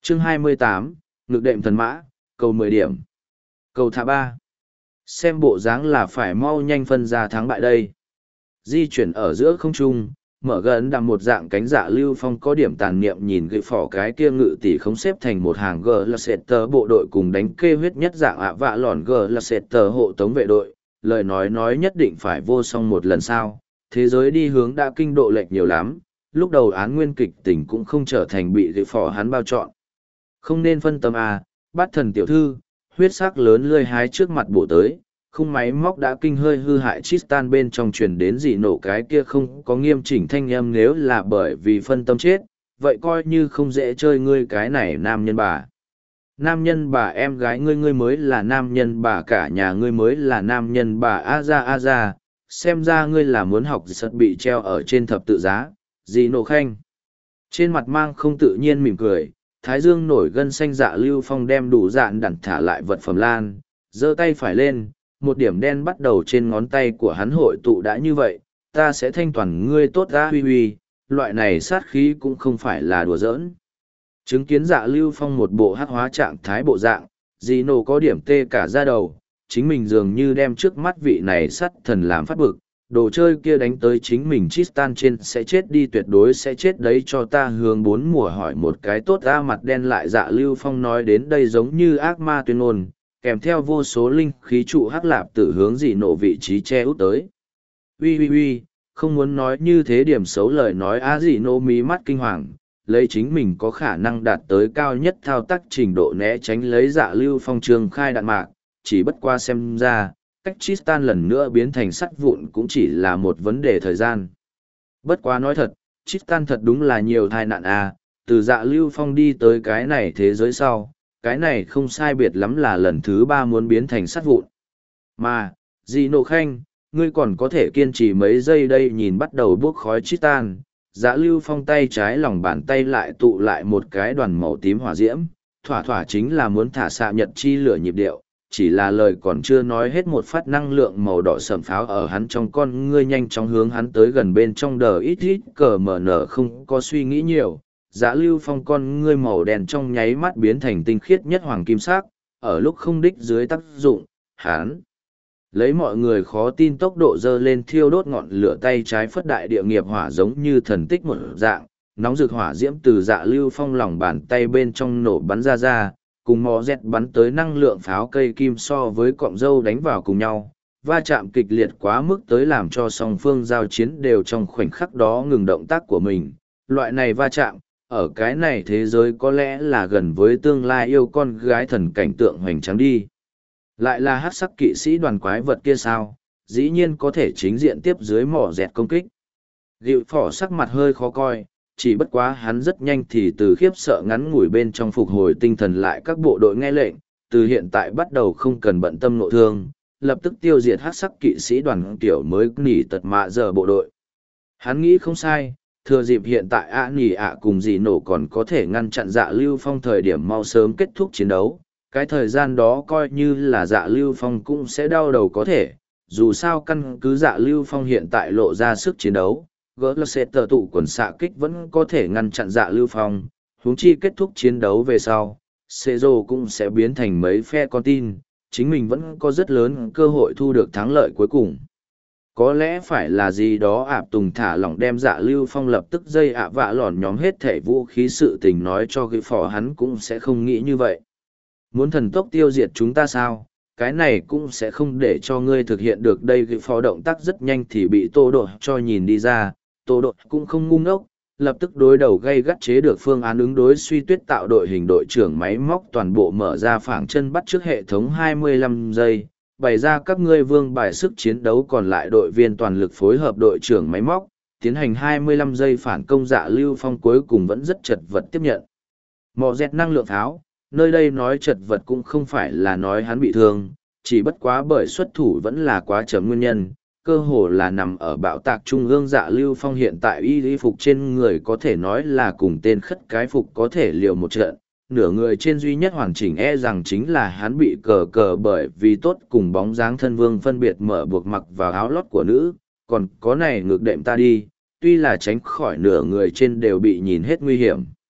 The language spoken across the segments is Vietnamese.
Chương 28, ngực đệm thần mã, cầu 10 điểm. Cầu thả 3. Xem bộ dáng là phải mau nhanh phân ra thắng bại đây. Di chuyển ở giữa không trung, mở gần đằng một dạng cánh dạ lưu phong có điểm tàn niệm nhìn gậy phỏ cái kia ngự tỷ không xếp thành một hàng g là sệt tờ bộ đội cùng đánh kê huyết nhất dạng ạ vạ lòn g là sệt tờ hộ tống vệ đội. Lời nói nhất định phải vô song một lần sau, thế giới đi hướng đã kinh độ lệch nhiều lắm, lúc đầu án nguyên kịch tình cũng không trở thành bị gậy phỏ hắn bao trọn. Không nên phân tâm à, bắt thần tiểu thư, huyết sắc lớn lươi hái trước mặt bổ tới, khung máy móc đã kinh hơi hư hại Tristan bên trong truyền đến dị nổ cái kia không có nghiêm chỉnh thanh âm nếu là bởi vì phân tâm chết, vậy coi như không dễ chơi ngươi cái này nam nhân bà. Nam nhân bà em gái ngươi mới là nam nhân bà cả nhà ngươi mới là nam nhân bà a ra, xem ra ngươi là muốn học sật bị treo ở trên thập tự giá, dị nổ khanh. Trên mặt mang không tự nhiên mỉm cười, thái dương nổi gân xanh dạ lưu phong đem đủ dạn đặn thả lại vật phẩm lan, giơ tay phải lên, một điểm đen bắt đầu trên ngón tay của hắn hội tụ đã như vậy, ta sẽ thanh toàn ngươi tốt ra huy huy, loại này sát khí cũng không phải là đùa giỡn. Chứng kiến dạ lưu phong một bộ hắc hóa trạng thái bộ dạng, dì nổ có điểm tê cả da đầu, chính mình dường như đem trước mắt vị này sắt thần làm phát bực, đồ chơi kia đánh tới chính mình Tristan trên sẽ chết đi tuyệt đối sẽ chết đấy cho ta hướng bốn mùa hỏi một cái tốt ra mặt đen lại dạ lưu phong nói đến đây giống như ác ma tuyên ngôn, kèm theo vô số linh khí trụ hắc lạp tử hướng dị nổ vị trí che út tới. Ui, không muốn nói như thế điểm xấu lời nói á dị nổ mí mắt kinh hoàng, lấy chính mình có khả năng đạt tới cao nhất thao tác trình độ né tránh lấy dạ lưu phong trường khai đạn mạc, chỉ bất qua xem ra, cách Tristan lần nữa biến thành sắt vụn cũng chỉ là một vấn đề thời gian. Bất quá nói thật, Tristan thật đúng là nhiều tai nạn à, từ dạ lưu phong đi tới cái này thế giới sau, cái này không sai biệt lắm là lần thứ 3 muốn biến thành sắt vụn. Mà, dì nộ khanh, ngươi còn có thể kiên trì mấy giây đây nhìn bắt đầu bốc khói Tristan, dạ lưu phong tay trái lòng bàn tay lại tụ lại một cái đoàn màu tím hỏa diễm, thỏa chính là muốn thả xạ nhật chi lửa nhịp điệu, chỉ là lời còn chưa nói hết một phát năng lượng màu đỏ sầm pháo ở hắn trong con ngươi nhanh chóng hướng hắn tới gần bên trong đờ ít cờ mở nở không có suy nghĩ nhiều. Dạ lưu phong con ngươi màu đen trong nháy mắt biến thành tinh khiết nhất hoàng kim sắc, ở lúc không đích dưới tác dụng, hắn lấy mọi người khó tin tốc độ dơ lên thiêu đốt ngọn lửa tay trái phất đại địa nghiệp hỏa giống như thần tích một dạng, nóng rực hỏa diễm từ dạ lưu phong lòng bàn tay bên trong nổ bắn ra, cùng mò dẹt bắn tới năng lượng pháo cây kim so với cọng dâu đánh vào cùng nhau, va chạm kịch liệt quá mức tới làm cho song phương giao chiến đều trong khoảnh khắc đó ngừng động tác của mình. Loại này va chạm, ở cái này thế giới có lẽ là gần với tương lai yêu con gái thần cảnh tượng hoành tráng đi. Lại là hắc sắc kỵ sĩ đoàn quái vật kia sao, dĩ nhiên có thể chính diện tiếp dưới mỏ dẹt công kích. Gịu phỏ sắc mặt hơi khó coi, chỉ bất quá hắn rất nhanh thì từ khiếp sợ ngắn ngủi bên trong phục hồi tinh thần lại các bộ đội nghe lệnh, từ hiện tại bắt đầu không cần bận tâm nội thương, lập tức tiêu diệt hắc sắc kỵ sĩ đoàn kiểu mới nỉ tật mạ giờ bộ đội. Hắn nghĩ không sai, thừa dịp hiện tại nỉ cùng dì nổ còn có thể ngăn chặn dạ lưu phong thời điểm mau sớm kết thúc chiến đấu, cái thời gian đó coi như là dạ lưu phong cũng sẽ đau đầu có thể, dù sao căn cứ dạ lưu phong hiện tại lộ ra sức chiến đấu. Gỡ là sẽ tờ tụ quần xạ kích vẫn có thể ngăn chặn dạ lưu phong, huống chi kết thúc chiến đấu về sau, Cezo cũng sẽ biến thành mấy phe con tin, chính mình vẫn có rất lớn cơ hội thu được thắng lợi cuối cùng. Có lẽ phải là gì đó ạp tùng thả lỏng đem dạ lưu phong lập tức dây vạ lòn nhóm hết thể vũ khí sự tình nói cho ghi phỏ hắn cũng sẽ không nghĩ như vậy. Muốn thần tốc tiêu diệt chúng ta sao? Cái này cũng sẽ không để cho ngươi thực hiện được đây ghi phó động tác rất nhanh thì bị tô độ cho nhìn đi ra. Tô Đột cũng không ngu ngốc, lập tức đối đầu gây gắt chế được phương án ứng đối suy tuyết tạo đội hình đội trưởng máy móc toàn bộ mở ra phảng chân bắt trước hệ thống 25 giây, bày ra các ngươi vương bài sức chiến đấu còn lại đội viên toàn lực phối hợp đội trưởng máy móc, tiến hành 25 giây phản công dạ lưu phong cuối cùng vẫn rất chật vật tiếp nhận. Mò dẹt năng lượng tháo, nơi đây nói chật vật cũng không phải là nói hắn bị thương, chỉ bất quá bởi xuất thủ vẫn là quá chấm nguyên nhân. Cơ hồ là nằm ở bạo tạc trung ương dạ lưu phong hiện tại y phục trên người có thể nói là cùng tên khất cái phục có thể liều một trận, nửa người trên duy nhất hoàn chỉnh rằng chính là hắn bị cờ bởi vì tốt cùng bóng dáng thân vương phân biệt mở buộc mặc vào áo lót của nữ, còn có này ngược đệm ta đi, tuy là tránh khỏi nửa người trên đều bị nhìn hết nguy hiểm.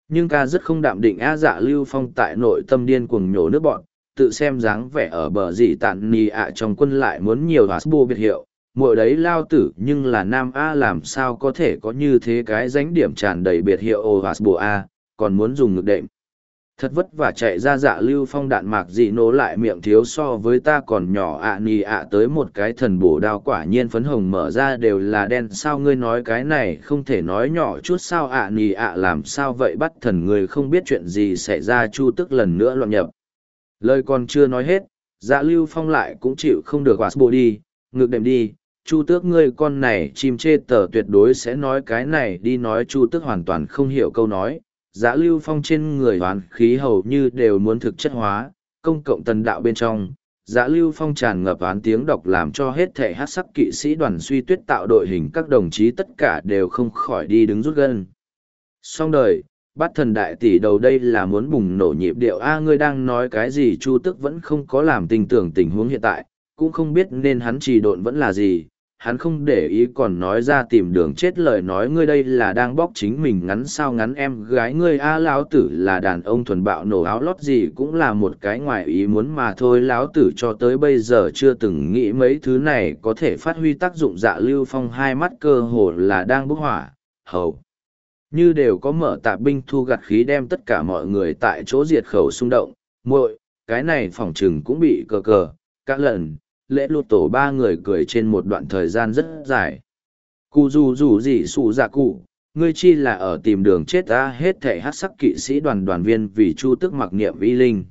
Nhưng ca rất không đạm định Dạ Lưu Phong tại nội tâm điên cuồng nhổ nước bọn, tự xem dáng vẻ ở bờ gì tạn nì trong quân lại muốn nhiều Hasbo biệt hiệu, muội đấy lao tử nhưng là nam A làm sao có thể có như thế cái dánh điểm tràn đầy biệt hiệu ô Hasbo A, còn muốn dùng ngực đệm. Thật vất vả chạy ra Dạ Lưu Phong đạn mạc dị nổ lại miệng thiếu so với ta còn nhỏ nì tới một cái thần bổ đao quả nhiên phấn hồng mở ra đều là đen sao ngươi nói cái này không thể nói nhỏ chút sao nì làm sao vậy bắt thần người không biết chuyện gì xảy ra chu tức lần nữa loạn nhập. Lời còn chưa nói hết, Dạ Lưu Phong lại cũng chịu không được quạt bộ đi, ngược đệm đi, chu tước ngươi con này chim chê tờ tuyệt đối sẽ nói cái này đi nói chu tước hoàn toàn không hiểu câu nói. Dạ Lưu Phong trên người hoán khí hầu như đều muốn thực chất hóa, công cộng tần đạo bên trong, Dạ Lưu Phong tràn ngập án tiếng đọc làm cho hết thể hát sắc kỵ sĩ đoàn suy tuyết tạo đội hình các đồng chí tất cả đều không khỏi đi đứng rút gân. Xong đời, bắt thần đại tỷ đầu đây là muốn bùng nổ nhịp điệu ngươi đang nói cái gì chu tức vẫn không có làm tình tưởng tình huống hiện tại, cũng không biết nên hắn trì độn vẫn là gì. Hắn không để ý còn nói ra tìm đường chết lời nói ngươi đây là đang bóc chính mình ngắn sao ngắn em gái ngươi lão tử là đàn ông thuần bạo nổ áo lót gì cũng là một cái ngoài ý muốn mà thôi lão tử cho tới bây giờ chưa từng nghĩ mấy thứ này có thể phát huy tác dụng. Dạ Lưu Phong hai mắt cơ hồ là đang bốc hỏa, hầu như đều có mở tạ binh thu gặt khí đem tất cả mọi người tại chỗ diệt khẩu xung động, muội cái này phỏng chừng cũng bị cờ các lần lễ lụt tổ ba người cười trên một đoạn thời gian rất dài. Cụ dù gì sụ dạ cụ, ngươi chi là ở tìm đường chết hết thể hát sắc kỵ sĩ đoàn viên vì chu tức mặc niệm vi linh.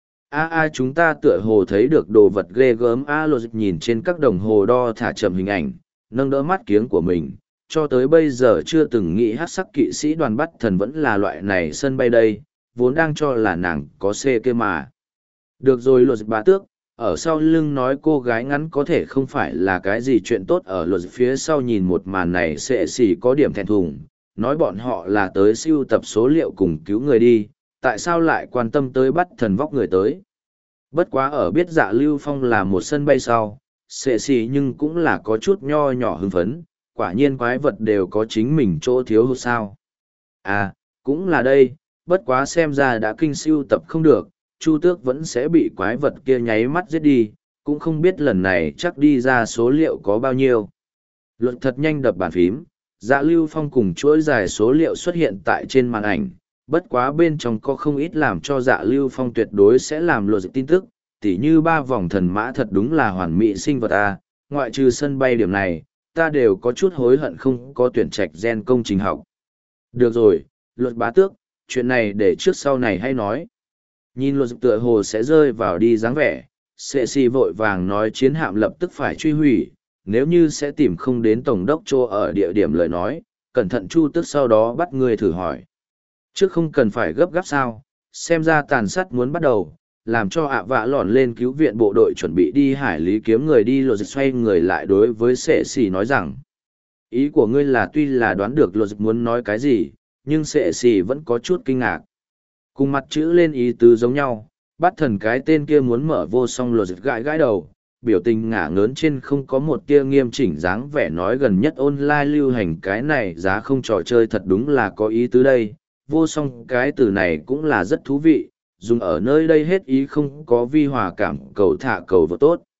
Chúng ta tựa hồ thấy được đồ vật ghê gớm lô dịch nhìn trên các đồng hồ đo thả chậm hình ảnh, nâng đỡ mắt kiếng của mình, cho tới bây giờ chưa từng nghĩ hát sắc kỵ sĩ đoàn bắt thần vẫn là loại này sân bay đây, vốn đang cho là nàng có xê kia mà. Được rồi lô dịch bá tước, ở sau lưng nói cô gái ngắn có thể không phải là cái gì chuyện tốt ở luật phía sau nhìn một màn này sẽ xỉ có điểm thẹn thùng, nói bọn họ là tới siêu tập số liệu cùng cứu người đi, tại sao lại quan tâm tới bắt thần vóc người tới. Bất quá ở biết Dạ Lưu Phong là một sân bay sau, sẽ xỉ nhưng cũng là có chút nho nhỏ hưng phấn, quả nhiên quái vật đều có chính mình chỗ thiếu hụt sao. Cũng là đây, bất quá xem ra đã kinh siêu tập không được. Chu Tước vẫn sẽ bị quái vật kia nháy mắt giết đi, cũng không biết lần này chắc đi ra số liệu có bao nhiêu. Luật thật nhanh đập bàn phím, Dạ Lưu Phong cùng chuỗi dài số liệu xuất hiện tại trên màn ảnh, bất quá bên trong có không ít làm cho Dạ Lưu Phong tuyệt đối sẽ làm lộ tin tức, tỉ như 3 vòng thần mã thật đúng là hoàn mỹ sinh vật ngoại trừ sân bay điểm này, ta đều có chút hối hận không có tuyển trạch gen công trình học. Được rồi, Luật bá tước, chuyện này để trước sau này hay nói. Nhìn luật tựa hồ sẽ rơi vào đi dáng vẻ, sệ xì vội vàng nói chiến hạm lập tức phải truy hủy, nếu như sẽ tìm không đến tổng đốc chỗ ở địa điểm lời nói, cẩn thận chu tức sau đó bắt người thử hỏi. Trước không cần phải gấp gáp sao, xem ra tàn sát muốn bắt đầu, làm cho vạ lòn lên cứu viện bộ đội chuẩn bị đi hải lý kiếm người đi luật xoay người lại đối với sệ xì nói rằng. Ý của ngươi là tuy là đoán được luật muốn nói cái gì, nhưng sệ xì vẫn có chút kinh ngạc. Cùng mặt chữ lên ý tứ giống nhau, bắt thần cái tên kia muốn mở vô song lột gãi gãi đầu, biểu tình ngả ngớn trên không có một tia nghiêm chỉnh dáng vẻ nói gần nhất online lưu hành cái này giá không trò chơi thật đúng là có ý tứ đây, vô song cái từ này cũng là rất thú vị, dùng ở nơi đây hết ý không có vi hòa cảm cầu thả cầu vô tốt.